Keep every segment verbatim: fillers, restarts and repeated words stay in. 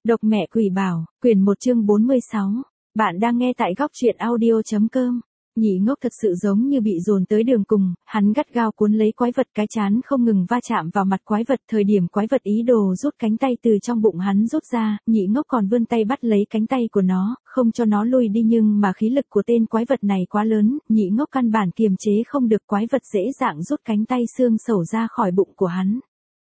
Độc mẹ quỷ bảo, quyển một chương bốn mươi sáu. Bạn đang nghe tại góc truyện audio chấm com. Nhị Ngốc thật sự giống như bị dồn tới đường cùng, hắn gắt gao cuốn lấy quái vật, cái chán không ngừng va chạm vào mặt quái vật. Thời điểm quái vật ý đồ rút cánh tay từ trong bụng hắn rút ra, Nhị Ngốc còn vươn tay bắt lấy cánh tay của nó, không cho nó lui đi, nhưng mà khí lực của tên quái vật này quá lớn, Nhị Ngốc căn bản kiềm chế không được, quái vật dễ dàng rút cánh tay xương sẩu ra khỏi bụng của hắn.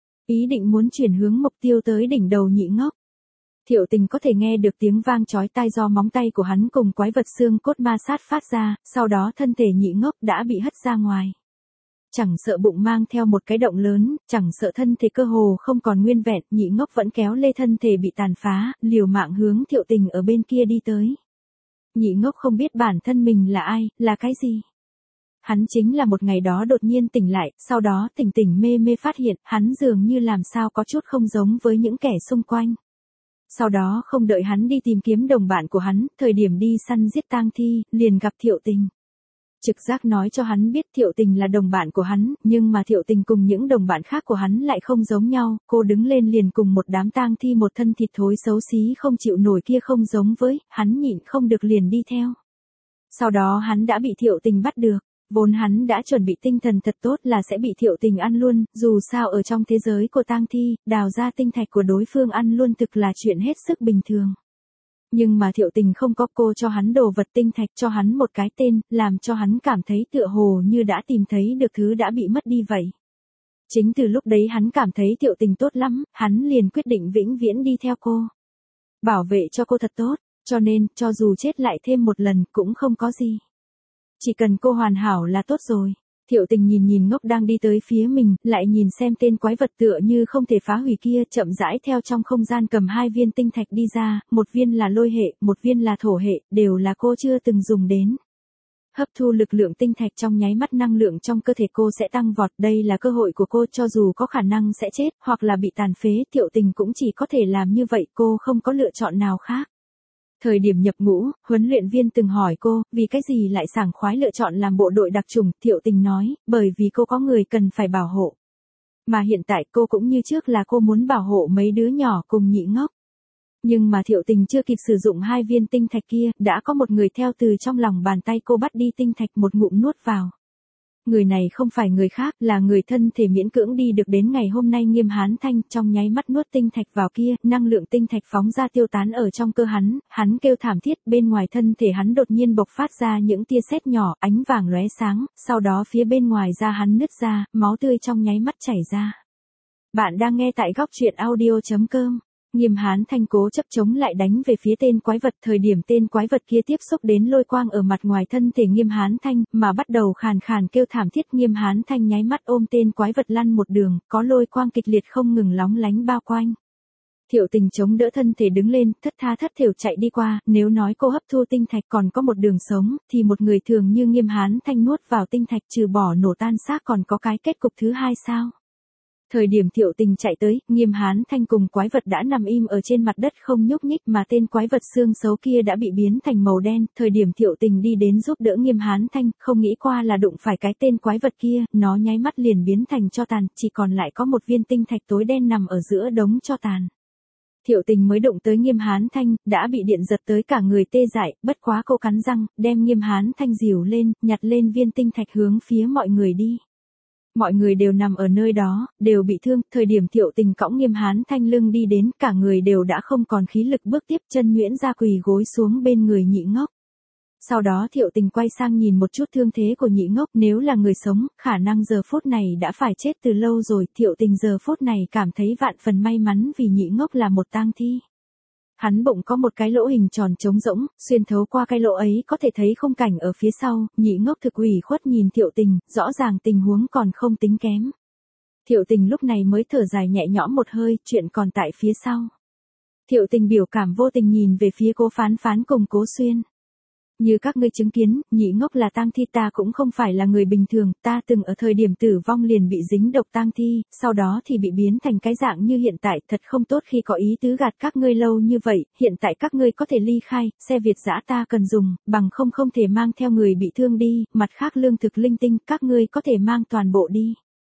Ý định muốn chuyển hướng mục tiêu tới đỉnh đầu Nhị Ngốc. Thiệu Tình có thể nghe được tiếng vang chói tai do móng tay của hắn cùng quái vật xương cốt ma sát phát ra, sau đó thân thể Nhị Ngốc đã bị hất ra ngoài. Chẳng sợ bụng mang theo một cái động lớn, chẳng sợ thân thể cơ hồ không còn nguyên vẹn, Nhị Ngốc vẫn kéo lê thân thể bị tàn phá, liều mạng hướng Thiệu Tình ở bên kia đi tới. Nhị Ngốc không biết bản thân mình là ai, là cái gì. Hắn chính là một ngày đó đột nhiên tỉnh lại, sau đó tỉnh tỉnh mê mê phát hiện, hắn dường như làm sao có chút không giống với những kẻ xung quanh. Sau đó không đợi hắn đi tìm kiếm đồng bạn của hắn, thời điểm đi săn giết tang thi, liền gặp Thiệu Tình. Trực giác nói cho hắn biết Thiệu Tình là đồng bạn của hắn, nhưng mà Thiệu Tình cùng những đồng bạn khác của hắn lại không giống nhau, cô đứng lên liền cùng một đám tang thi một thân thịt thối xấu xí không chịu nổi kia không giống với, hắn nhịn không được liền đi theo. Sau đó hắn đã bị Thiệu Tình bắt được. Vốn hắn đã chuẩn bị tinh thần thật tốt là sẽ bị Thiệu Tình ăn luôn, dù sao ở trong thế giới của tang thi, đào ra tinh thạch của đối phương ăn luôn thực là chuyện hết sức bình thường. Nhưng mà Thiệu Tình không có, cô cho hắn đồ vật tinh thạch, cho hắn một cái tên, làm cho hắn cảm thấy tựa hồ như đã tìm thấy được thứ đã bị mất đi vậy. Chính từ lúc đấy hắn cảm thấy Thiệu Tình tốt lắm, hắn liền quyết định vĩnh viễn đi theo cô. Bảo vệ cho cô thật tốt, cho nên, cho dù chết lại thêm một lần cũng không có gì. Chỉ cần cô hoàn hảo là tốt rồi. Thiệu Tình nhìn nhìn Ngốc đang đi tới phía mình, lại nhìn xem tên quái vật tựa như không thể phá hủy kia, chậm rãi theo trong không gian cầm hai viên tinh thạch đi ra, một viên là lôi hệ, một viên là thổ hệ, đều là cô chưa từng dùng đến. Hấp thu lực lượng tinh thạch trong nháy mắt, năng lượng trong cơ thể cô sẽ tăng vọt, đây là cơ hội của cô, cho dù có khả năng sẽ chết, hoặc là bị tàn phế, Thiệu Tình cũng chỉ có thể làm như vậy, cô không có lựa chọn nào khác. Thời điểm nhập ngũ, huấn luyện viên từng hỏi cô, vì cái gì lại sảng khoái lựa chọn làm bộ đội đặc chủng, Thiệu Tình nói, bởi vì cô có người cần phải bảo hộ. Mà hiện tại cô cũng như trước là cô muốn bảo hộ mấy đứa nhỏ cùng Nhị Ngốc. Nhưng mà Thiệu Tình chưa kịp sử dụng hai viên tinh thạch kia, đã có một người theo từ trong lòng bàn tay cô bắt đi tinh thạch một ngụm nuốt vào. Người này không phải người khác, là người thân thể miễn cưỡng đi được đến ngày hôm nay Nghiêm Hán Thanh, trong nháy mắt nuốt tinh thạch vào kia, năng lượng tinh thạch phóng ra tiêu tán ở trong cơ hắn, hắn kêu thảm thiết, bên ngoài thân thể hắn đột nhiên bộc phát ra những tia sét nhỏ, ánh vàng lóe sáng, sau đó phía bên ngoài da hắn nứt ra, máu tươi trong nháy mắt chảy ra. Bạn đang nghe tại góc truyện audio chấm com. Nghiêm Hán Thanh cố chấp chống lại đánh về phía tên quái vật, thời điểm tên quái vật kia tiếp xúc đến lôi quang ở mặt ngoài thân thể Nghiêm Hán Thanh, mà bắt đầu khàn khàn kêu thảm thiết, Nghiêm Hán Thanh nháy mắt ôm tên quái vật lăn một đường, có lôi quang kịch liệt không ngừng lóng lánh bao quanh. Thiệu Tình chống đỡ thân thể đứng lên, thất tha thất thểu chạy đi qua, nếu nói cô hấp thu tinh thạch còn có một đường sống, thì một người thường như Nghiêm Hán Thanh nuốt vào tinh thạch trừ bỏ nổ tan xác còn có cái kết cục thứ hai sao? Thời điểm Thiệu Tình chạy tới, Nghiêm Hán Thanh cùng quái vật đã nằm im ở trên mặt đất không nhúc nhích, mà tên quái vật xương xấu kia đã bị biến thành màu đen. Thời điểm Thiệu Tình đi đến giúp đỡ Nghiêm Hán Thanh, không nghĩ qua là đụng phải cái tên quái vật kia, nó nháy mắt liền biến thành tro tàn, chỉ còn lại có một viên tinh thạch tối đen nằm ở giữa đống tro tàn. Thiệu Tình mới đụng tới Nghiêm Hán Thanh, đã bị điện giật tới cả người tê dại, bất quá cô cắn răng, đem Nghiêm Hán Thanh dìu lên, nhặt lên viên tinh thạch hướng phía mọi người đi. Mọi người đều nằm ở nơi đó, đều bị thương, thời điểm Thiệu Tình cõng Nghiêm Hán Thanh lưng đi đến, cả người đều đã không còn khí lực bước tiếp, chân nhuyễn ra quỳ gối xuống bên người Nhị Ngốc. Sau đó Thiệu Tình quay sang nhìn một chút thương thế của Nhị Ngốc, nếu là người sống, khả năng giờ phút này đã phải chết từ lâu rồi, Thiệu Tình giờ phút này cảm thấy vạn phần may mắn vì Nhị Ngốc là một tang thi. Hắn bụng có một cái lỗ hình tròn trống rỗng, xuyên thấu qua cái lỗ ấy có thể thấy khung cảnh ở phía sau, Nhị Ngốc thực ủy khuất nhìn Thiệu Tình, rõ ràng tình huống còn không tính kém. Thiệu Tình lúc này mới thở dài nhẹ nhõm một hơi, chuyện còn tại phía sau. Thiệu Tình biểu cảm vô tình nhìn về phía Cố Phán Phán cùng Cố Xuyên. Như các ngươi chứng kiến, Nhị Ngốc là tang thi, ta cũng không phải là người bình thường, ta từng ở thời điểm tử vong liền bị dính độc tang thi, sau đó thì bị biến thành cái dạng như hiện tại, thật không tốt khi có ý tứ gạt các ngươi lâu như vậy, hiện tại các ngươi có thể ly khai, xe Việt dã ta cần dùng, bằng không không thể mang theo người bị thương đi, mặt khác lương thực linh tinh, các ngươi có thể mang toàn bộ đi.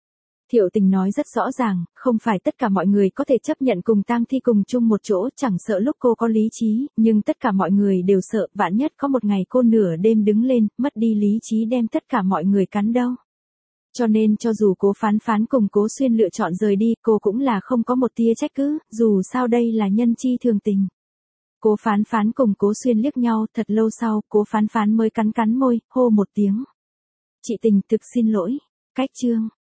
Thiệu Tình nói rất rõ ràng, không phải tất cả mọi người có thể chấp nhận cùng tang thi cùng chung một chỗ, chẳng sợ lúc cô có lý trí, nhưng tất cả mọi người đều sợ, vạn nhất có một ngày cô nửa đêm đứng lên, mất đi lý trí đem tất cả mọi người cắn đâu. Cho nên cho dù Cố Phán Phán cùng Cố Xuyên lựa chọn rời đi, cô cũng là không có một tia trách cứ, dù sao đây là nhân chi thường tình. Cố Phán Phán cùng Cố Xuyên liếc nhau, thật lâu sau, Cố Phán Phán mới cắn cắn môi, hô một tiếng. Chị Tình, thực xin lỗi. Cách chương.